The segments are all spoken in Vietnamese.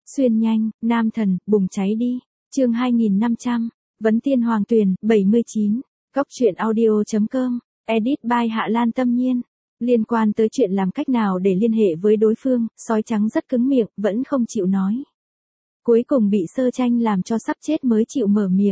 Xuyên nhanh, nam thần, bùng cháy đi. Chương 2500, Vấn Tiên Hoàng Tuyền, 79. Góc truyện audio.com. Edit by Hạ Lan Tâm Nhiên. Liên quan tới chuyện làm cách nào để liên hệ với đối phương, sói trắng rất cứng miệng, vẫn không chịu nói. Cuối cùng bị Sơ Tranh làm cho sắp chết mới chịu mở miệng.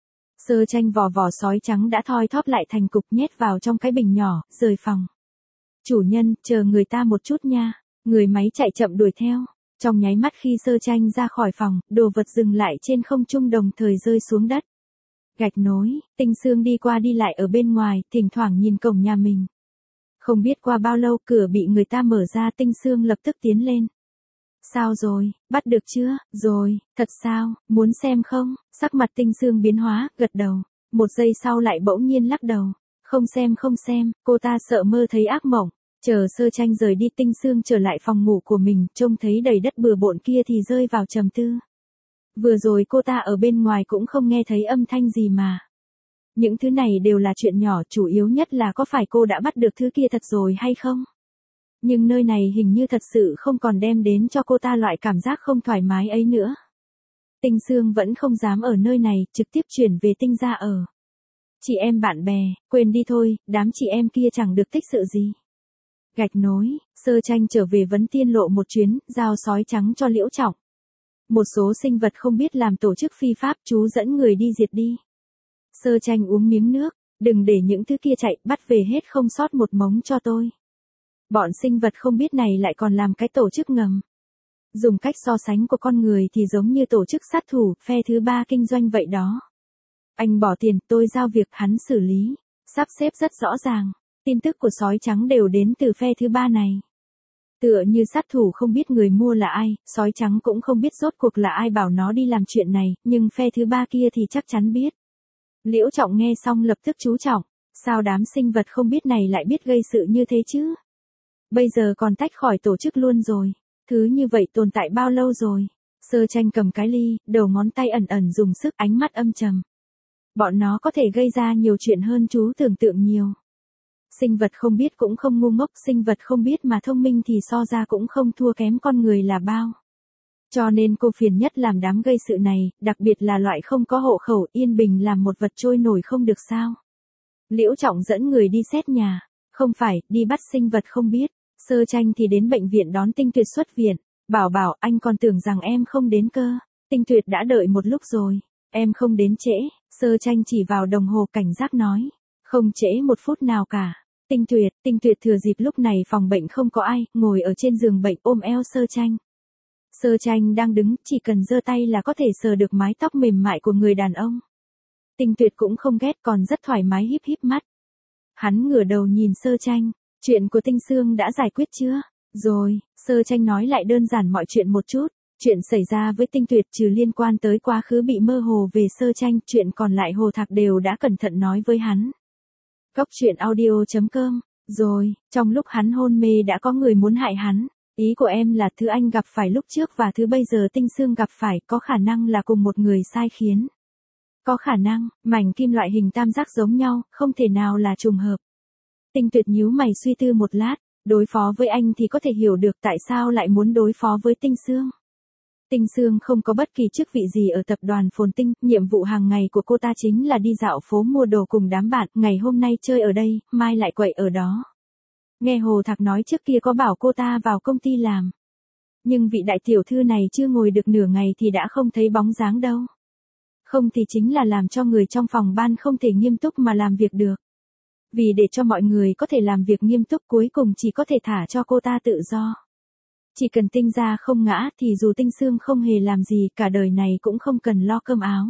Sơ Tranh vò vò sói trắng đã thoi thóp lại thành cục nhét vào trong cái bình nhỏ, rời phòng. Chủ nhân, chờ người ta một chút nha. Người máy chạy chậm đuổi theo. Trong nháy mắt khi Sơ Tranh ra khỏi phòng, đồ vật dừng lại trên không trung đồng thời rơi xuống đất. Gạch nối, Tinh Sương đi qua đi lại ở bên ngoài, thỉnh thoảng nhìn cổng nhà mình. Không biết qua bao lâu cửa bị người ta mở ra, Tinh Sương lập tức tiến lên. Sao rồi, bắt được chưa? Rồi, thật sao, muốn xem không? Sắc mặt Tinh Sương biến hóa, gật đầu. Một giây sau lại bỗng nhiên lắc đầu. Không xem, cô ta sợ mơ thấy ác mộng. Chờ Sơ Tranh rời đi, Tinh Sương trở lại phòng ngủ của mình, trông thấy đầy đất bừa bộn kia thì rơi vào trầm tư. Vừa rồi cô ta ở bên ngoài cũng không nghe thấy âm thanh gì mà. Những thứ này đều là chuyện nhỏ, chủ yếu nhất là có phải cô đã bắt được thứ kia thật rồi hay không? Nhưng nơi này hình như thật sự không còn đem đến cho cô ta loại cảm giác không thoải mái ấy nữa. Tinh Sương vẫn không dám ở nơi này, trực tiếp chuyển về Tinh gia ở. Chị em bạn bè, quên đi thôi, đám chị em kia chẳng được tích sự gì. Gạch nối, Sơ Tranh trở về Vấn Tiên Lộ một chuyến, giao sói trắng cho Liễu Trọng. Một số sinh vật không biết làm tổ chức phi pháp, chú dẫn người đi diệt đi. Sơ Tranh uống miếng nước, đừng để những thứ kia chạy, bắt về hết không sót một mống cho tôi. Bọn sinh vật không biết này lại còn làm cái tổ chức ngầm. Dùng cách so sánh của con người thì giống như tổ chức sát thủ, phe thứ ba kinh doanh vậy đó. Anh bỏ tiền, tôi giao việc, hắn xử lý. Sắp xếp rất rõ ràng. Tin tức của sói trắng đều đến từ phe thứ ba này. Tựa như sát thủ không biết người mua là ai, sói trắng cũng không biết rốt cuộc là ai bảo nó đi làm chuyện này, nhưng phe thứ ba kia thì chắc chắn biết. Liễu Trọng nghe xong lập tức chú trọng, sao đám sinh vật không biết này lại biết gây sự như thế chứ? Bây giờ còn tách khỏi tổ chức luôn rồi, thứ như vậy tồn tại bao lâu rồi? Sơ Tranh cầm cái ly, đầu ngón tay ẩn ẩn dùng sức, ánh mắt âm trầm. Bọn nó có thể gây ra nhiều chuyện hơn chú tưởng tượng nhiều. Sinh vật không biết cũng không ngu ngốc, sinh vật không biết mà thông minh thì so ra cũng không thua kém con người là bao. Cho nên cô phiền nhất làm đám gây sự này, đặc biệt là loại không có hộ khẩu, yên bình làm một vật trôi nổi không được sao. Liễu Trọng dẫn người đi xét nhà, không phải, đi bắt sinh vật không biết. Sơ Tranh thì đến bệnh viện đón Tinh Tuyệt xuất viện, bảo anh còn tưởng rằng em không đến cơ. Tinh Tuyệt đã đợi một lúc rồi, em không đến trễ. Sơ Tranh chỉ vào đồng hồ cảnh giác nói, không trễ một phút nào cả. Tinh Tuyệt thừa dịp lúc này phòng bệnh không có ai, ngồi ở trên giường bệnh ôm eo Sơ Tranh. Sơ Tranh đang đứng, chỉ cần giơ tay là có thể sờ được mái tóc mềm mại của người đàn ông. Tinh Tuyệt cũng không ghét, còn rất thoải mái híp híp mắt. Hắn ngửa đầu nhìn Sơ Tranh, chuyện của Tinh Sương đã giải quyết chưa? Rồi, Sơ Tranh nói lại đơn giản mọi chuyện một chút. Chuyện xảy ra với Tinh Tuyệt trừ liên quan tới quá khứ bị mơ hồ về Sơ Tranh, chuyện còn lại Hồ Thạc đều đã cẩn thận nói với hắn. Góc truyện audio.com. Rồi, trong lúc hắn hôn mê đã có người muốn hại hắn. Ý của em là thứ anh gặp phải lúc trước và thứ bây giờ Tinh Sương gặp phải có khả năng là cùng một người sai khiến. Có khả năng, mảnh kim loại hình tam giác giống nhau, không thể nào là trùng hợp. Tinh Tuyệt nhíu mày suy tư một lát, đối phó với anh thì có thể hiểu được tại sao lại muốn đối phó với Tinh Sương. Tinh Sương không có bất kỳ chức vị gì ở tập đoàn Phồn Tinh, nhiệm vụ hàng ngày của cô ta chính là đi dạo phố mua đồ cùng đám bạn, ngày hôm nay chơi ở đây, mai lại quậy ở đó. Nghe Hồ Thạc nói trước kia có bảo cô ta vào công ty làm. Nhưng vị đại tiểu thư này chưa ngồi được nửa ngày thì đã không thấy bóng dáng đâu. Không thì chính là làm cho người trong phòng ban không thể nghiêm túc mà làm việc được. Vì để cho mọi người có thể làm việc nghiêm túc cuối cùng chỉ có thể thả cho cô ta tự do. Chỉ cần Tinh gia không ngã thì dù Tinh Sương không hề làm gì cả đời này cũng không cần lo cơm áo.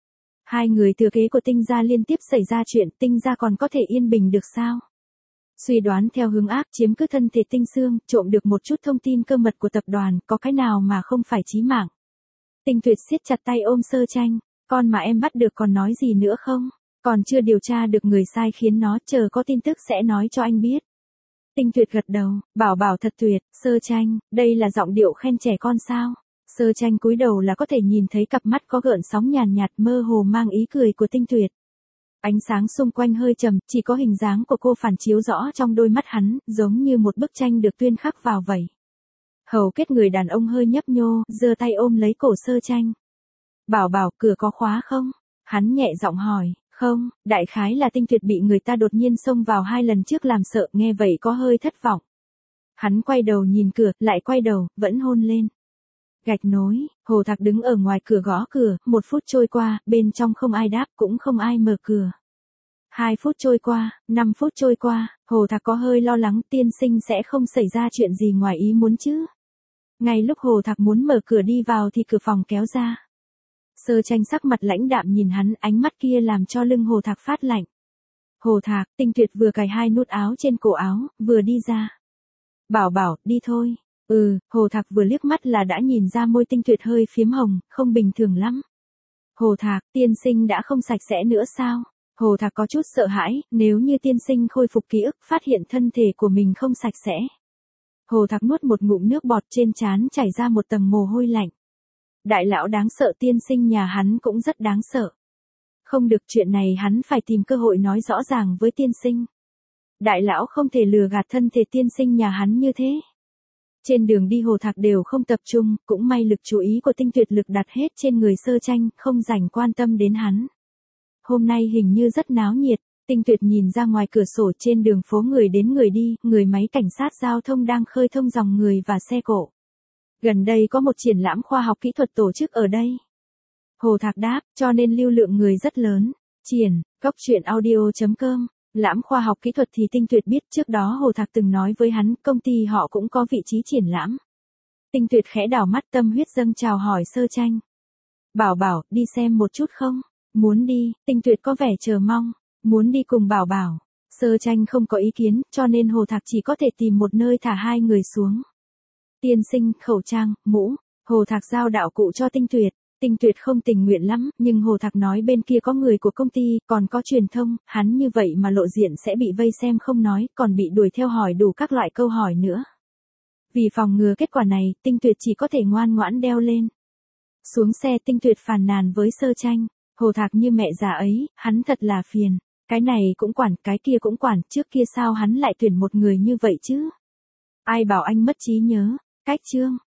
Hai người thừa kế của Tinh gia liên tiếp xảy ra chuyện, Tinh gia còn có thể yên bình được sao? Suy đoán theo hướng ác chiếm cứ thân thể Tinh Sương, trộm được một chút thông tin cơ mật của tập đoàn, có cái nào mà không phải chí mạng. Tinh Tuyệt siết chặt tay ôm Sơ Tranh, con mà em bắt được còn nói gì nữa không? Còn chưa điều tra được người sai khiến nó, chờ có tin tức sẽ nói cho anh biết. Tinh Tuyệt gật đầu, bảo thật tuyệt. Sơ Tranh, đây là giọng điệu khen trẻ con sao? Sơ Tranh cúi đầu là có thể nhìn thấy cặp mắt có gợn sóng nhàn nhạt mơ hồ mang ý cười của Tinh Tuyệt. Ánh sáng xung quanh hơi trầm, chỉ có hình dáng của cô phản chiếu rõ trong đôi mắt hắn, giống như một bức tranh được tuyên khắc vào vậy. Hầu kết người đàn ông hơi nhấp nhô, giơ tay ôm lấy cổ Sơ Tranh. Bảo bảo, cửa có khóa không? Hắn nhẹ giọng hỏi. Không, đại khái là Tinh Tuyệt bị người ta đột nhiên xông vào 2 lần trước làm sợ, nghe vậy có hơi thất vọng. Hắn quay đầu nhìn cửa, lại quay đầu, vẫn hôn lên. Gạch nối, Hồ Thạc đứng ở ngoài cửa gõ cửa, 1 phút trôi qua, bên trong không ai đáp, cũng không ai mở cửa. 2 phút trôi qua, 5 phút trôi qua, Hồ Thạc có hơi lo lắng tiên sinh sẽ không xảy ra chuyện gì ngoài ý muốn chứ. Ngay lúc Hồ Thạc muốn mở cửa đi vào thì cửa phòng kéo ra. Sơ Tranh sắc mặt lãnh đạm nhìn hắn, ánh mắt kia làm cho lưng Hồ Thạc phát lạnh. Hồ Thạc, Tinh Tuyệt vừa cài 2 nút áo trên cổ áo, vừa đi ra. Bảo bảo, đi thôi. Hồ Thạc vừa liếc mắt là đã nhìn ra môi Tinh Tuyệt hơi phiếm hồng, không bình thường lắm. Hồ Thạc, tiên sinh đã không sạch sẽ nữa sao? Hồ Thạc có chút sợ hãi, nếu như tiên sinh khôi phục ký ức phát hiện thân thể của mình không sạch sẽ. Hồ Thạc nuốt một ngụm nước bọt, trên trán chảy ra một tầng mồ hôi lạnh. Đại lão đáng sợ, tiên sinh nhà hắn cũng rất đáng sợ. Không được, chuyện này hắn phải tìm cơ hội nói rõ ràng với tiên sinh. Đại lão không thể lừa gạt thân thể tiên sinh nhà hắn như thế. Trên đường đi Hồ Thạc đều không tập trung, cũng may lực chú ý của Tinh Tuyệt lực đặt hết trên người Sơ Tranh, không rảnh quan tâm đến hắn. Hôm nay hình như rất náo nhiệt, Tinh Tuyệt nhìn ra ngoài cửa sổ, trên đường phố người đến người đi, người máy cảnh sát giao thông đang khơi thông dòng người và xe cộ. Gần đây có một triển lãm khoa học kỹ thuật tổ chức ở đây. Hồ Thạc đáp, cho nên lưu lượng người rất lớn. Cóc truyện audio.com. Lãm khoa học kỹ thuật thì Tinh Tuyệt biết, trước đó Hồ Thạc từng nói với hắn, công ty họ cũng có vị trí triển lãm. Tinh Tuyệt khẽ đảo mắt, tâm huyết dâng trào hỏi Sơ Tranh. Bảo bảo, đi xem một chút không? Muốn đi, Tinh Tuyệt có vẻ chờ mong. Muốn đi cùng bảo bảo. Sơ Tranh không có ý kiến, cho nên Hồ Thạc chỉ có thể tìm một nơi thả 2 người xuống. Tiên sinh, khẩu trang, mũ. Hồ Thạc giao đạo cụ cho Tinh Tuyệt. Tinh Tuyệt không tình nguyện lắm, nhưng Hồ Thạc nói bên kia có người của công ty, còn có truyền thông, hắn như vậy mà lộ diện sẽ bị vây xem không nói, còn bị đuổi theo hỏi đủ các loại câu hỏi nữa. Vì phòng ngừa kết quả này, Tinh Tuyệt chỉ có thể ngoan ngoãn đeo lên. Xuống xe, Tinh Tuyệt phàn nàn với Sơ Tranh. Hồ Thạc như mẹ già ấy, hắn thật là phiền. Cái này cũng quản, cái kia cũng quản, trước kia sao hắn lại tuyển một người như vậy chứ? Ai bảo anh mất trí nhớ? Cách chương.